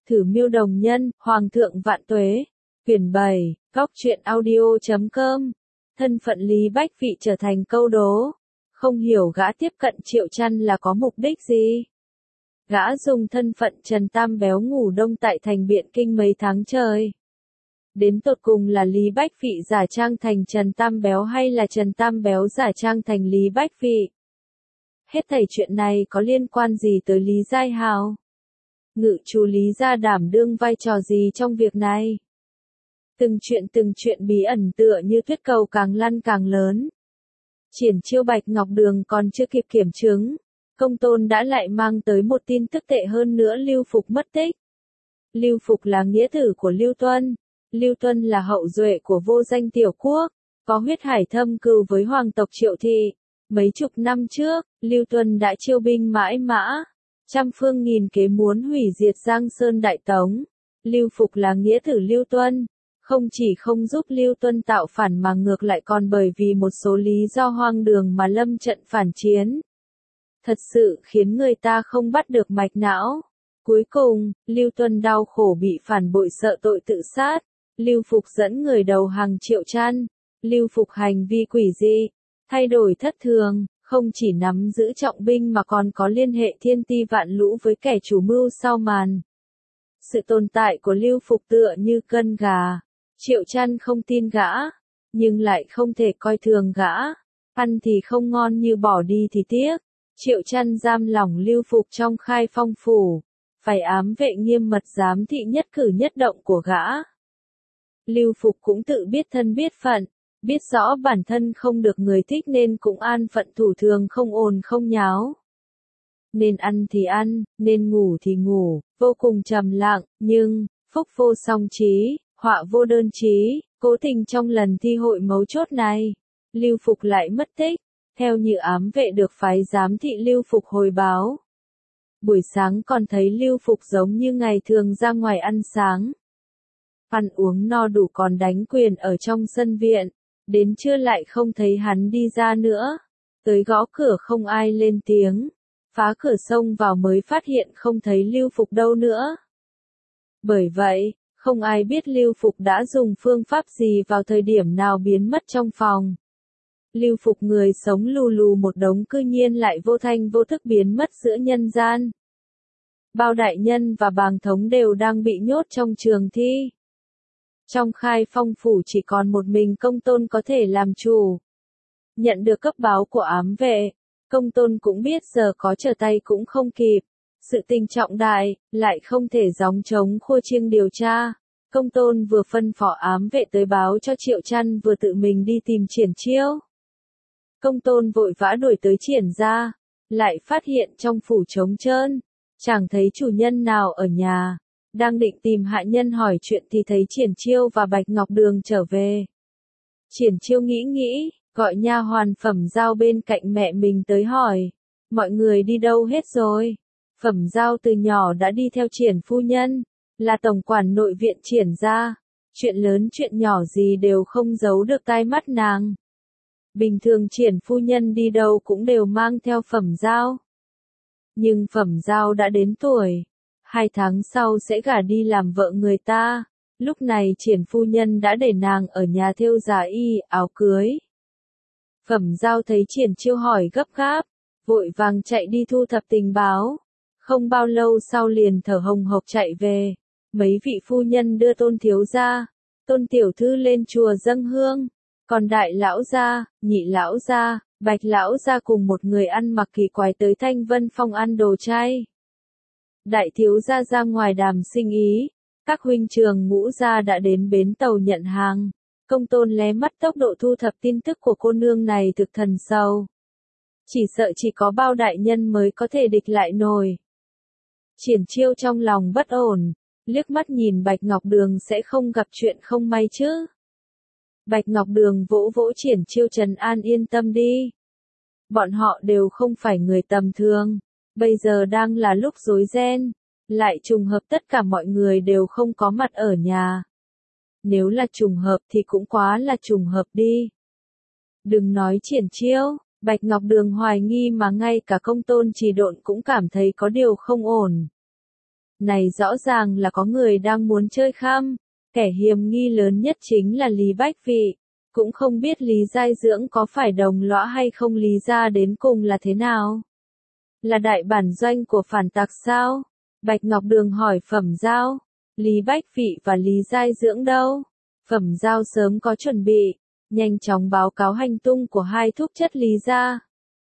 Thử Miêu Đồng Nhân, Hoàng thượng vạn tuế. Quyển 7, Góc truyện audio.com. Thân phận Lý Bách Vị trở thành câu đố. Không hiểu gã tiếp cận Triệu Chăn là có mục đích gì? Gã dùng thân phận Trần Tam Béo ngủ đông tại thành Biện Kinh mấy tháng trời. Đến tột cùng là Lý Bách Vị giả trang thành Trần Tam Béo hay là Trần Tam Béo giả trang thành Lý Bách Vị? Hết thảy chuyện này có liên quan gì tới Lý Giai Hào? Ngự chú Lý gia đảm đương vai trò gì trong việc này? Từng chuyện bí ẩn tựa như tuyết cầu càng lăn càng lớn. Triển Chiêu Bạch Ngọc Đường còn chưa kịp kiểm chứng, Công Tôn đã lại mang tới một tin tức tệ hơn nữa. Lưu Phục mất tích. Lưu Phục là nghĩa tử của Lưu Tuân. Lưu Tuân là hậu duệ của vô danh tiểu quốc, có huyết hải thâm cừu với hoàng tộc Triệu Thị. Mấy chục năm trước, Lưu Tuân đã chiêu binh mãi mã, trăm phương nghìn kế muốn hủy diệt Giang Sơn Đại Tống. Lưu Phục là nghĩa tử Lưu Tuân, không chỉ không giúp Lưu Tuân tạo phản mà ngược lại còn bởi vì một số lý do hoang đường mà lâm trận phản chiến. Thật sự khiến người ta không bắt được mạch não. Cuối cùng, Lưu Tuân đau khổ bị phản bội sợ tội tự sát. Lưu Phục dẫn người đầu hàng Triệu Chăn. Lưu Phục hành vi quỷ dị, thay đổi thất thường, không chỉ nắm giữ trọng binh mà còn có liên hệ thiên ti vạn lũ với kẻ chủ mưu sau màn. Sự tồn tại của Lưu Phục tựa như cân gà. Triệu Chăn không tin gã, nhưng lại không thể coi thường gã. Ăn thì không ngon như bỏ đi thì tiếc. Triệu Chăn giam lỏng Lưu Phục trong Khai Phong phủ, phải ám vệ nghiêm mật giám thị nhất cử nhất động của gã. Lưu Phục cũng tự biết thân biết phận, biết rõ bản thân không được người thích nên cũng an phận thủ thường, không ồn không nháo. Nên ăn thì ăn, nên ngủ thì ngủ, vô cùng trầm lặng, nhưng, phúc vô song trí, họa vô đơn chí, cố tình trong lần thi hội mấu chốt này, Lưu Phục lại mất tích. Theo như ám vệ được phái giám thị Lưu Phục hồi báo, buổi sáng còn thấy Lưu Phục giống như ngày thường ra ngoài ăn sáng. Ăn uống no đủ còn đánh quyền ở trong sân viện, đến trưa lại không thấy hắn đi ra nữa. Tới gõ cửa không ai lên tiếng, phá cửa xông vào mới phát hiện không thấy Lưu Phục đâu nữa. Bởi vậy, không ai biết Lưu Phục đã dùng phương pháp gì vào thời điểm nào biến mất trong phòng. Lưu Phục người sống lù lù một đống cư nhiên lại vô thanh vô thức biến mất giữa nhân gian. Bao đại nhân và bàng thống đều đang bị nhốt trong trường thi. Trong Khai Phong phủ chỉ còn một mình Công Tôn có thể làm chủ. Nhận được cấp báo của ám vệ, Công Tôn cũng biết giờ có trở tay cũng không kịp. Sự tình trọng đại, lại không thể gióng trống khua chiêng điều tra. Công Tôn vừa phân phó ám vệ tới báo cho Triệu Chăn vừa tự mình đi tìm Triển Chiêu. Công Tôn vội vã đuổi tới Triển gia, lại phát hiện trong phủ trống trơn, chẳng thấy chủ nhân nào ở nhà. Đang định tìm hạ nhân hỏi chuyện thì thấy Triển Chiêu và Bạch Ngọc Đường trở về. Triển Chiêu nghĩ, gọi nha hoàn Phẩm Giao bên cạnh mẹ mình tới hỏi, mọi người đi đâu hết rồi? Phẩm Giao từ nhỏ đã đi theo Triển phu nhân, là tổng quản nội viện Triển gia, chuyện lớn chuyện nhỏ gì đều không giấu được tai mắt nàng. Bình thường Triển phu nhân đi đâu cũng đều mang theo Phẩm Giao. Nhưng Phẩm Giao đã đến tuổi, 2 tháng sau sẽ gả đi làm vợ người ta. Lúc này Triển phu nhân đã để nàng ở nhà thêu giả y, áo cưới. Phẩm Giao thấy Triển Chiêu hỏi gấp gáp, vội vàng chạy đi thu thập tình báo. Không bao lâu sau liền thở hồng hộc chạy về. Mấy vị phu nhân đưa Tôn thiếu gia, Tôn tiểu thư lên chùa dâng hương. Còn đại lão gia, nhị lão gia, Bạch lão gia cùng một người ăn mặc kỳ quái tới Thanh Vân Phong ăn đồ chay. Đại thiếu gia ra ngoài đàm sinh ý, các huynh trường ngũ gia đã đến bến tàu nhận hàng. Công Tôn lé mắt tốc độ thu thập tin tức của cô nương này thực thần sâu. Chỉ sợ chỉ có Bao đại nhân mới có thể địch lại nổi. Triển Chiêu trong lòng bất ổn, liếc mắt nhìn Bạch Ngọc Đường sẽ không gặp chuyện không may chứ. Bạch Ngọc Đường vỗ vỗ Triển Chiêu trấn an, yên tâm đi. Bọn họ đều không phải người tầm thường, bây giờ đang là lúc rối ren, lại trùng hợp tất cả mọi người đều không có mặt ở nhà. Nếu là trùng hợp thì cũng quá là trùng hợp đi. Đừng nói Triển Chiêu, Bạch Ngọc Đường hoài nghi mà ngay cả Công Tôn Trì Độn cũng cảm thấy có điều không ổn. Này rõ ràng là có người đang muốn chơi khăm. Kẻ hiềm nghi lớn nhất chính là Lý Bách Vị. Cũng không biết Lý Giai Dưỡng có phải đồng lõa hay không, Lý gia đến cùng là thế nào? Là đại bản doanh của phản tặc sao? Bạch Ngọc Đường hỏi Phẩm Giao. Lý Bách Vị và Lý Giai Dưỡng đâu? Phẩm Giao sớm có chuẩn bị, nhanh chóng báo cáo hành tung của hai thúc chất Lý gia.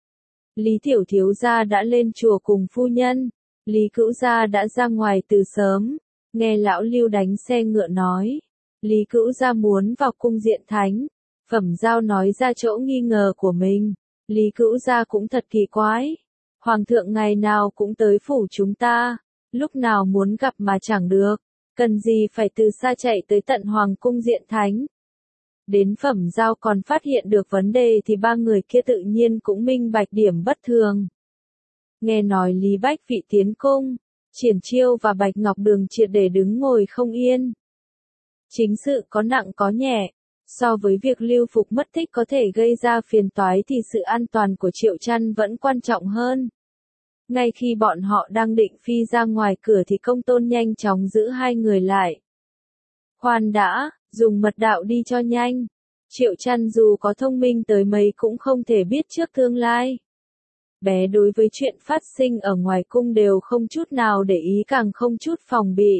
Lý Tiểu Thiếu gia đã lên chùa cùng phu nhân, Lý Cữu gia đã ra ngoài từ sớm. Nghe lão Lưu đánh xe ngựa nói, Lý Cữu gia muốn vào cung diện thánh. Phẩm Giao nói ra chỗ nghi ngờ của mình. Lý Cữu gia cũng thật kỳ quái. Hoàng thượng ngày nào cũng tới phủ chúng ta, lúc nào muốn gặp mà chẳng được, cần gì phải từ xa chạy tới tận Hoàng cung diện thánh. Đến Phẩm Giao còn phát hiện được vấn đề thì ba người kia tự nhiên cũng minh bạch điểm bất thường. Nghe nói Lý Bách Vị tiến cung, Triển Chiêu và Bạch Ngọc Đường triệt để đứng ngồi không yên. Chính sự có nặng có nhẹ, so với việc Lưu Phục mất tích có thể gây ra phiền toái thì sự an toàn của Triệu Trăn vẫn quan trọng hơn. Ngay khi bọn họ đang định phi ra ngoài cửa thì Công Tôn nhanh chóng giữ hai người lại. Khoan đã, dùng mật đạo đi cho nhanh. Triệu Trăn dù có thông minh tới mấy cũng không thể biết trước tương lai. Bé đối với chuyện phát sinh ở ngoài cung đều không chút nào để ý, càng không chút phòng bị.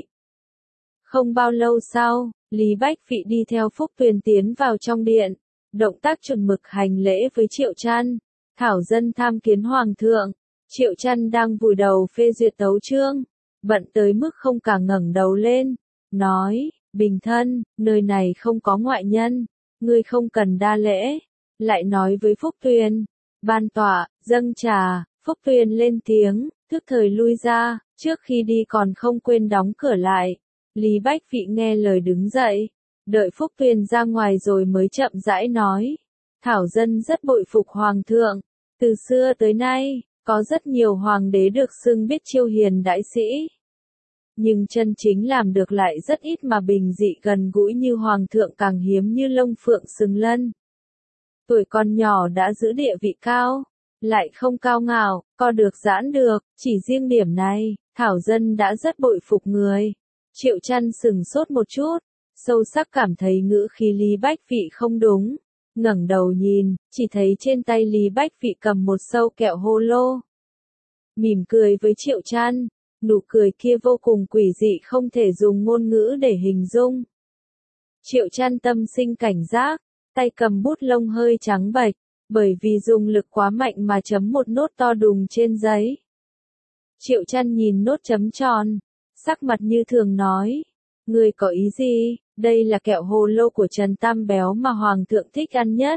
Không bao lâu sau, Lý Bách Vị đi theo Phúc Tuyền tiến vào trong điện, động tác chuẩn mực hành lễ với Triệu Trăn. Thảo dân tham kiến Hoàng thượng. Triệu Trăn đang vùi đầu phê duyệt tấu chương, bận tới mức không cả ngẩng đầu lên, nói, Bình thân, nơi này không có ngoại nhân, ngươi không cần đa lễ. Lại nói với Phúc Tuyền, ban tọa, dâng trà. Phúc Tuyền lên tiếng, thức thời lui ra, trước khi đi còn không quên đóng cửa lại. Lý Bách Vị nghe lời đứng dậy, đợi Phúc Tuyền ra ngoài rồi mới chậm rãi nói, Thảo dân rất bội phục Hoàng thượng, từ xưa tới nay, có rất nhiều hoàng đế được xưng biết chiêu hiền đãi sĩ. Nhưng chân chính làm được lại rất ít, mà bình dị gần gũi như Hoàng thượng càng hiếm như lông phượng sừng lân. Tuổi còn nhỏ đã giữ địa vị cao, lại không cao ngạo, co được giãn được, chỉ riêng điểm này, Thảo dân đã rất bội phục người. Triệu Trăn sừng sốt một chút, sâu sắc cảm thấy ngữ khí Lý Bách Vị không đúng. Ngẩng đầu nhìn, chỉ thấy trên tay Lý Bách Vị cầm một sâu kẹo hô lô. Mỉm cười với Triệu Trăn, nụ cười kia vô cùng quỷ dị, không thể dùng ngôn ngữ để hình dung. Triệu Trăn tâm sinh cảnh giác, tay cầm bút lông hơi trắng bệch, bởi vì dùng lực quá mạnh mà chấm một nốt to đùng trên giấy. Triệu Trăn nhìn nốt chấm tròn, sắc mặt như thường nói, ngươi có ý gì? Đây là kẹo hồ lô của Trần Tam Béo mà Hoàng thượng thích ăn nhất.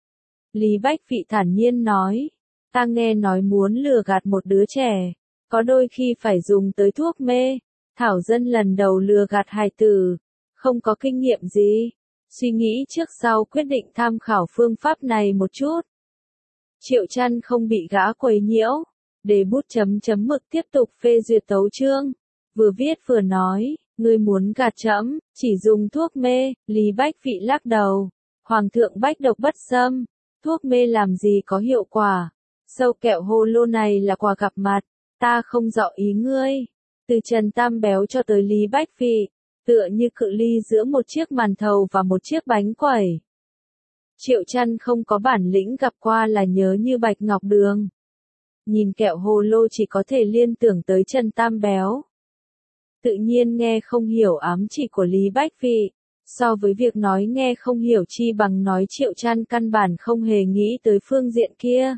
Lý Bách Vị thản nhiên nói, ta nghe nói muốn lừa gạt một đứa trẻ, có đôi khi phải dùng tới thuốc mê. Thảo dân lần đầu lừa gạt hài tử, không có kinh nghiệm gì. Suy nghĩ trước sau quyết định tham khảo phương pháp này một chút. Triệu Trăn không bị gã quấy nhiễu, để bút chấm chấm mực tiếp tục phê duyệt tấu chương. Vừa viết vừa nói, ngươi muốn gạt trẫm, chỉ dùng thuốc mê. Lý Bách Vị lắc đầu, Hoàng thượng bách độc bất xâm, thuốc mê làm gì có hiệu quả. Sâu kẹo hồ lô này là quà gặp mặt, ta không rõ ý ngươi. Từ Trần Tam Béo cho tới Lý Bách Vị, tựa như cự ly giữa một chiếc màn thầu và một chiếc bánh quẩy. Triệu Trăn không có bản lĩnh, gặp qua là nhớ như Bạch Ngọc Đường. Nhìn kẹo hồ lô chỉ có thể liên tưởng tới Trần Tam Béo. Tự nhiên nghe không hiểu ám chỉ của Lý Bách Vị. So với việc nói nghe không hiểu chi bằng nói, Triệu Trăn căn bản không hề nghĩ tới phương diện kia.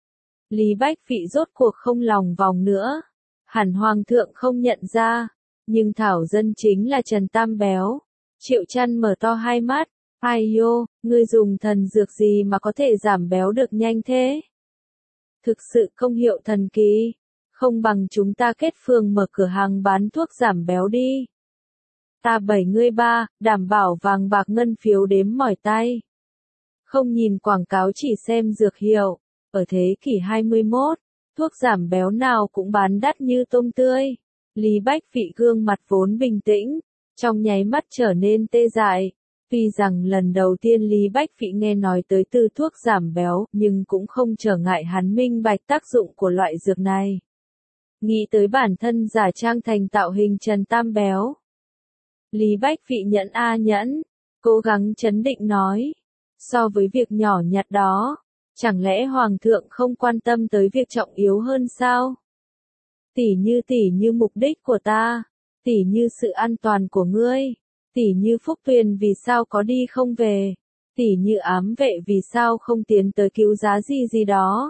Lý Bách Vị rốt cuộc không lòng vòng nữa. Hẳn Hoàng thượng không nhận ra, nhưng Thảo dân chính là Trần Tam Béo. Triệu Trăn mở to hai mắt, ai yo, ngươi dùng thần dược gì mà có thể giảm béo được nhanh thế? Thực sự công hiệu thần kỳ, không bằng chúng ta kết phường mở cửa hàng bán thuốc giảm béo đi. Ta 73, đảm bảo vàng bạc ngân phiếu đếm mỏi tay. Không nhìn quảng cáo, chỉ xem dược hiệu. Ở thế kỷ 21, thuốc giảm béo nào cũng bán đắt như tôm tươi. Lý Bách Vị gương mặt vốn bình tĩnh, trong nháy mắt trở nên tê dại. Tuy rằng lần đầu tiên Lý Bách Vị nghe nói tới từ thuốc giảm béo, nhưng cũng không trở ngại hắn minh bạch tác dụng của loại dược này. nghĩ tới bản thân giả trang thành tạo hình Trần Tam béo. Lý Bách Vị nhẫn a nhẫn, cố gắng trấn định nói. So với việc nhỏ nhặt đó, chẳng lẽ Hoàng thượng không quan tâm tới việc trọng yếu hơn sao? Tỉ như mục đích của ta, tỉ như sự an toàn của ngươi, tỉ như Phúc Tuyền vì sao có đi không về, tỉ như ám vệ vì sao không tiến tới cứu giá gì đó.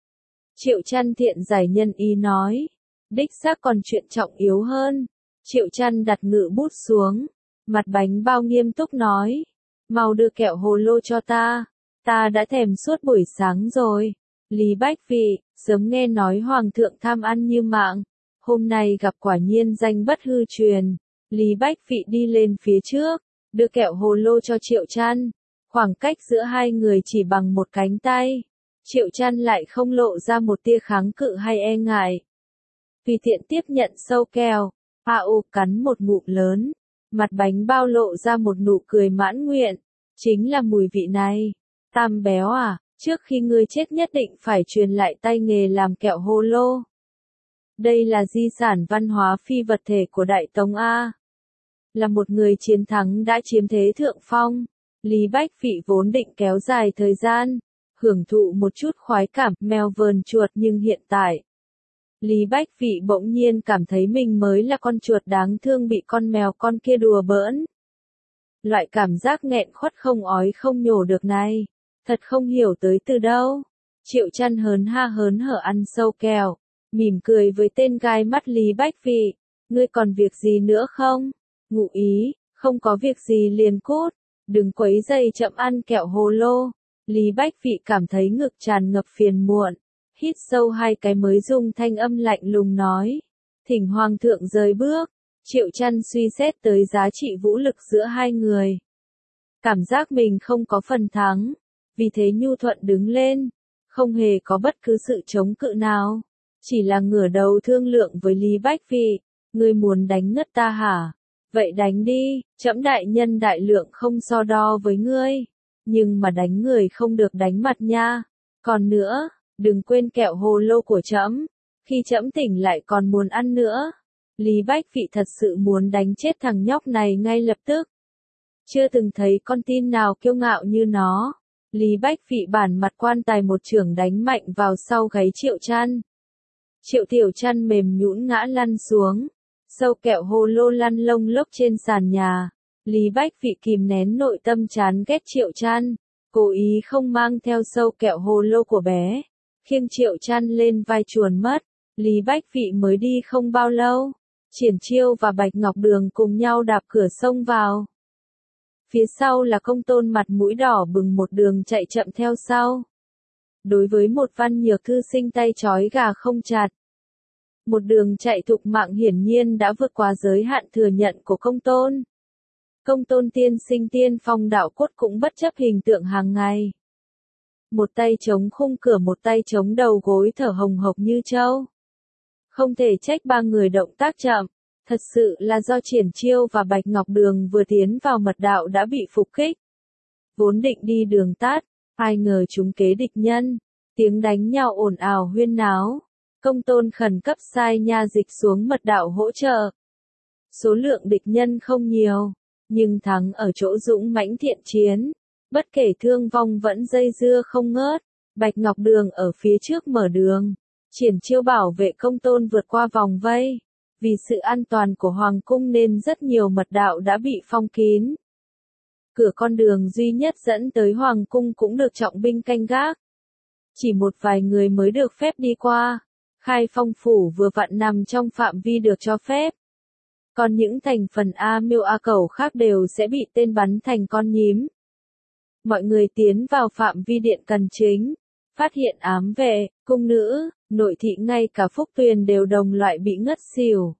Triệu Chăn thiện giải nhân ý nói, đích xác còn chuyện trọng yếu hơn. Triệu Chăn đặt ngự bút xuống, mặt bánh bao nghiêm túc nói, mau đưa kẹo hồ lô cho ta đã thèm suốt buổi sáng rồi. Lý Bách Vị, sớm nghe nói Hoàng thượng tham ăn như mạng, hôm nay gặp quả nhiên danh bất hư truyền. Lý Bách Vị đi lên phía trước, đưa kẹo hồ lô cho Triệu Chăn, khoảng cách giữa hai người chỉ bằng một cánh tay. Triệu Chăn lại không lộ ra một tia kháng cự hay e ngại. Tùy tiện tiếp nhận sâu kẹo, cắn một ngụm lớn, mặt bánh bao lộ ra một nụ cười mãn nguyện, chính là mùi vị này. Tam béo à, trước khi ngươi chết nhất định phải truyền lại tay nghề làm kẹo hồ lô. Đây là di sản văn hóa phi vật thể của Đại Tống A. Là một người chiến thắng đã chiếm thế thượng phong, Lý Bách Vị vốn định kéo dài thời gian, hưởng thụ một chút khoái cảm mèo vờn chuột, nhưng hiện tại, Lý Bách Vị bỗng nhiên cảm thấy mình mới là con chuột đáng thương bị con mèo con kia đùa bỡn. Loại cảm giác nghẹn khuất không ói không nhổ được này, thật không hiểu tới từ đâu. Triệu Chăn hớn hở ăn sâu kẹo, mỉm cười với tên gai mắt Lý Bách Vị, ngươi còn việc gì nữa không? Ngụ ý, không có việc gì liền cút, đừng quấy rầy chậm ăn kẹo hồ lô. Lý Bách Vị cảm thấy ngực tràn ngập phiền muộn, hít sâu 2 cái mới dùng thanh âm lạnh lùng nói, thỉnh Hoàng thượng rời bước. Triệu Chăn suy xét tới giá trị vũ lực giữa hai người, cảm giác mình không có phần thắng, vì thế nhu thuận đứng lên, không hề có bất cứ sự chống cự nào, chỉ là ngửa đầu thương lượng với Lý Bách Vị, ngươi muốn đánh ngất ta hả? Vậy đánh đi, trẫm đại nhân đại lượng không so đo với ngươi, nhưng mà đánh người không được đánh mặt nha. Còn nữa, đừng quên kẹo hồ lô của trẫm, khi trẫm tỉnh lại còn muốn ăn nữa. Lý Bách Vị thật sự muốn đánh chết thằng nhóc này ngay lập tức. Chưa từng thấy con tin nào kiêu ngạo như nó. Lý Bách Vị bản mặt quan tài một chưởng đánh mạnh vào sau gáy Triệu Chăn. Triệu Tiểu Chăn mềm nhũn ngã lăn xuống, sâu kẹo hồ lô lăn lông lốc trên sàn nhà. Lý Bách Vị kìm nén nội tâm chán ghét Triệu Chăn, cố ý không mang theo sâu kẹo hồ lô của bé, khiêng Triệu Chăn lên vai chuồn mất. Lý Bách Vị mới đi không bao lâu, Triển Chiêu và Bạch Ngọc Đường cùng nhau đạp cửa xông vào. Phía sau là Công Tôn mặt mũi đỏ bừng một đường chạy chậm theo sau. Đối với một văn nhược thư sinh tay trói gà không chặt, một đường chạy thục mạng hiển nhiên đã vượt qua giới hạn thừa nhận của Công Tôn. Công Tôn tiên sinh tiên phong đạo cốt cũng bất chấp hình tượng hàng ngày. Một tay chống khung cửa, một tay chống đầu gối, thở hồng hộc như trâu. Không thể trách ba người động tác chậm, thật sự là do Triển Chiêu và Bạch Ngọc Đường vừa tiến vào mật đạo đã bị phục kích. Vốn định đi đường tắt, ai ngờ trúng kế địch nhân, tiếng đánh nhau ồn ào huyên náo. Công Tôn khẩn cấp sai nha dịch xuống mật đạo hỗ trợ. Số lượng địch nhân không nhiều, nhưng thắng ở chỗ dũng mãnh thiện chiến, bất kể thương vong vẫn dây dưa không ngớt. Bạch Ngọc Đường ở phía trước mở đường, Triển Chiêu bảo vệ Công Tôn vượt qua vòng vây. Vì sự an toàn của Hoàng cung nên rất nhiều mật đạo đã bị phong kín. Cửa con đường duy nhất dẫn tới Hoàng cung cũng được trọng binh canh gác. Chỉ một vài người mới được phép đi qua. Khai Phong phủ vừa vặn nằm trong phạm vi được cho phép. Còn những thành phần A Miêu A Cẩu khác đều sẽ bị tên bắn thành con nhím. Mọi người tiến vào phạm vi điện cần chính, phát hiện ám vệ, cung nữ, nội thị ngay cả Phúc Tuyền đều đồng loại bị ngất xỉu.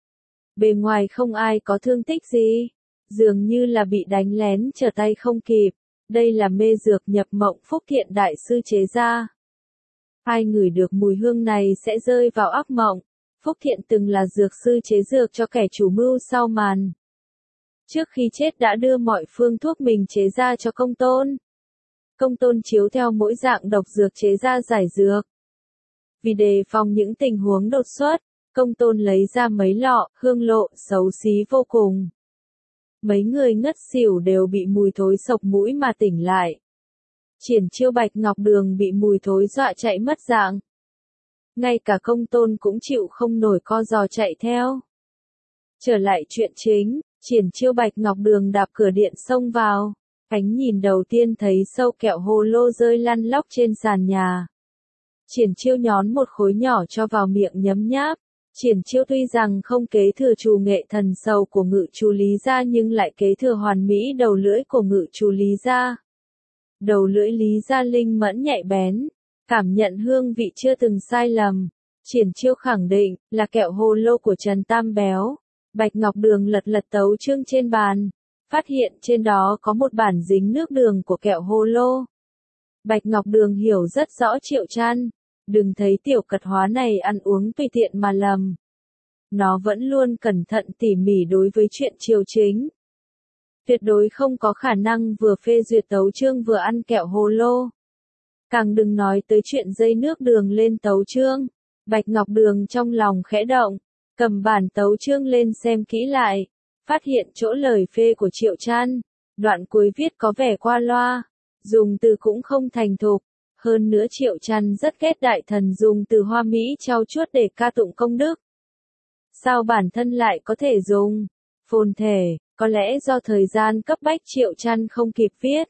Bề ngoài không ai có thương tích gì, dường như là bị đánh lén trở tay không kịp. Đây là mê dược nhập mộng Phúc Thiện đại sư chế ra. Ai ngửi được mùi hương này sẽ rơi vào ác mộng. Phúc Thiện từng là dược sư chế dược cho kẻ chủ mưu sau màn. Trước khi chết đã đưa mọi phương thuốc mình chế ra cho Công Tôn. Công Tôn chiếu theo mỗi dạng độc dược chế ra giải dược. Vì đề phòng những tình huống đột xuất, Công tôn lấy ra mấy lọ, hương lộ, xấu xí vô cùng. Mấy người ngất xỉu đều bị mùi thối sộc mũi mà tỉnh lại. Triển Chiêu Bạch Ngọc Đường bị mùi thối dọa chạy mất dạng. Ngay cả công tôn cũng chịu không nổi co giò chạy theo. Trở lại chuyện chính, Triển Chiêu Bạch Ngọc Đường đạp cửa điện xông vào. Ánh nhìn đầu tiên thấy sâu kẹo hồ lô rơi lăn lóc trên sàn nhà. Triển Chiêu nhón một khối nhỏ cho vào miệng nhấm nháp. Triển Chiêu tuy rằng không kế thừa trù nghệ thần sầu của ngự chú Lý gia nhưng lại kế thừa hoàn mỹ đầu lưỡi của ngự chú Lý gia. Đầu lưỡi Lý gia linh mẫn nhạy bén, cảm nhận hương vị chưa từng sai lầm. Triển Chiêu khẳng định là kẹo hồ lô của Trần Tam Béo. Bạch Ngọc Đường lật lật tấu chương trên bàn, phát hiện trên đó có một bản dính nước đường của kẹo hồ lô. Bạch Ngọc Đường hiểu rất rõ Triệu Trăn, đừng thấy tiểu cật hóa này ăn uống tùy tiện mà lầm. Nó vẫn luôn cẩn thận tỉ mỉ đối với chuyện triều chính. Tuyệt đối không có khả năng vừa phê duyệt tấu chương vừa ăn kẹo hồ lô. Càng đừng nói tới chuyện dây nước đường lên tấu chương. Bạch Ngọc Đường trong lòng khẽ động, cầm bản tấu chương lên xem kỹ lại, phát hiện chỗ lời phê của Triệu Trăn, đoạn cuối viết có vẻ qua loa, dùng từ cũng không thành thục. Hơn nữa Triệu Trăn rất ghét đại thần dùng từ hoa mỹ trau chuốt để ca tụng công đức. Sao bản thân lại có thể dùng phồn thể, có lẽ do thời gian cấp bách Triệu Trăn không kịp viết.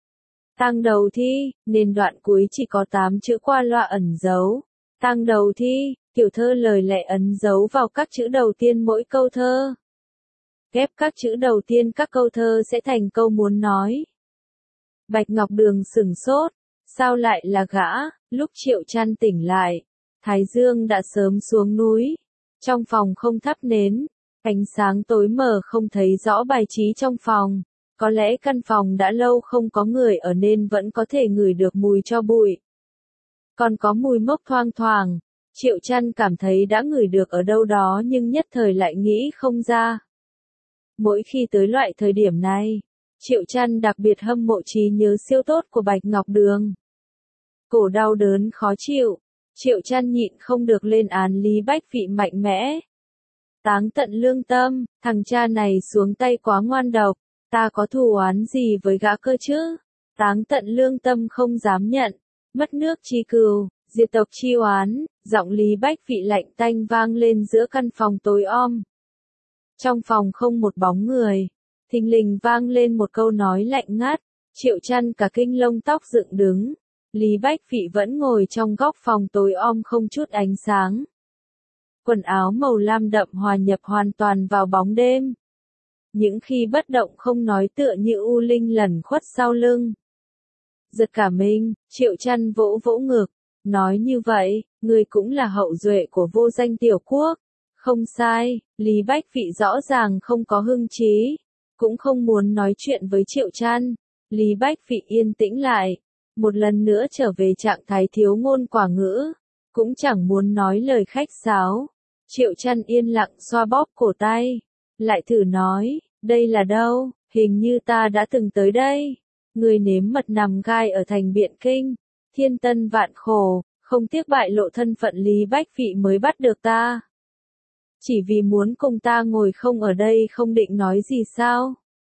Tang đầu thi, nên đoạn cuối chỉ có 8 chữ qua loa ẩn dấu. Tang đầu thi, kiểu thơ lời lẽ ấn dấu vào các chữ đầu tiên mỗi câu thơ. Ghép các chữ đầu tiên các câu thơ sẽ thành câu muốn nói. Bạch Ngọc Đường sửng sốt, sao lại là gã? Lúc Triệu Trăn tỉnh lại, Thái Dương đã sớm xuống núi. Trong phòng không thắp nến, ánh sáng tối mờ không thấy rõ bài trí trong phòng. Có lẽ căn phòng đã lâu không có người ở nên vẫn có thể ngửi được mùi tro bụi. Còn có mùi mốc thoang thoảng, Triệu Trăn cảm thấy đã ngửi được ở đâu đó nhưng nhất thời lại nghĩ không ra. Mỗi khi tới loại thời điểm này, Triệu Trăn đặc biệt hâm mộ trí nhớ siêu tốt của Bạch Ngọc Đường. Cổ đau đớn khó chịu, Triệu Trăn nhịn không được lên án Lý Bách Vị mạnh mẽ. Táng tận lương tâm, thằng cha này xuống tay quá ngoan độc, ta có thù oán gì với gã cơ chứ? Táng tận lương tâm không dám nhận, mất nước chi cừu, diệt tộc chi oán, giọng Lý Bách Vị lạnh tanh vang lên giữa căn phòng tối om. Trong phòng không một bóng người, thình lình vang lên một câu nói lạnh ngắt, Triệu Trăn cả kinh lông tóc dựng đứng. Lý Bách Vị vẫn ngồi trong góc phòng tối om không chút ánh sáng. Quần áo màu lam đậm hòa nhập hoàn toàn vào bóng đêm. Những khi bất động không nói tựa như u linh lẩn khuất sau lưng. Giật cả mình, Triệu Trăn vỗ vỗ ngực, nói như vậy, người cũng là hậu duệ của vô danh tiểu quốc. Không sai, Lý Bách Vị rõ ràng không có hưng trí, cũng không muốn nói chuyện với Triệu Trăn. Lý Bách Vị yên tĩnh lại, một lần nữa trở về trạng thái thiếu ngôn quả ngữ, cũng chẳng muốn nói lời khách sáo. Triệu Trăn yên lặng xoa bóp cổ tay, lại thử nói, đây là đâu, hình như ta đã từng tới đây. Người nếm mật nằm gai ở thành Biện Kinh, thiên tân vạn khổ, không tiếc bại lộ thân phận Lý Bách Vị mới bắt được ta. Chỉ vì muốn cùng ta ngồi không ở đây không định nói gì sao?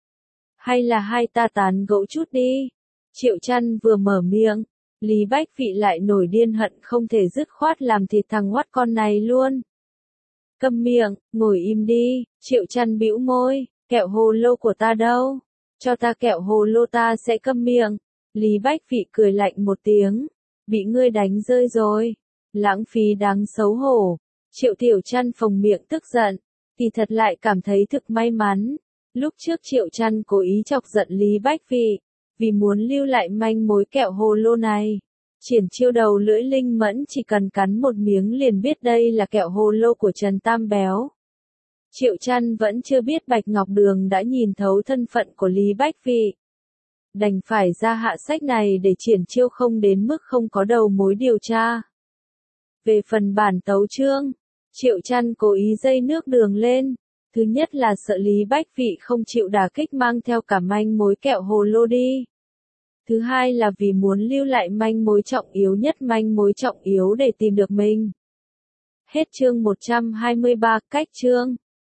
Hay là hai ta tán gẫu chút đi? Triệu Trăn vừa mở miệng, Lý Bách Vị lại nổi điên hận không thể dứt khoát làm thịt thằng hoắt con này luôn. Câm miệng, ngồi im đi, Triệu Trăn bĩu môi, kẹo hồ lô của ta đâu? Cho ta kẹo hồ lô ta sẽ câm miệng. Lý Bách Vị cười lạnh một tiếng, bị ngươi đánh rơi rồi. Lãng phí đáng xấu hổ. Triệu Tiểu Trăn phồng miệng tức giận, thì thật lại cảm thấy thực may mắn. Lúc trước Triệu Trăn cố ý chọc giận Lý Bách Vị, vì muốn lưu lại manh mối kẹo hồ lô này. Triển Chiêu đầu lưỡi linh mẫn chỉ cần cắn một miếng liền biết đây là kẹo hồ lô của Trần Tam Béo. Triệu Trăn vẫn chưa biết Bạch Ngọc Đường đã nhìn thấu thân phận của Lý Bách Vị. Đành phải ra hạ sách này để Triển Chiêu không đến mức không có đầu mối điều tra. Về phần bản tấu chương, Triệu Trăn cố ý dây nước đường lên. Thứ nhất là sợ Lý Bách Vị không chịu đả kích mang theo cả manh mối kẹo hồ lô đi. Thứ hai là vì muốn lưu lại manh mối trọng yếu nhất, manh mối trọng yếu để tìm được mình. Hết chương 123, cách chương.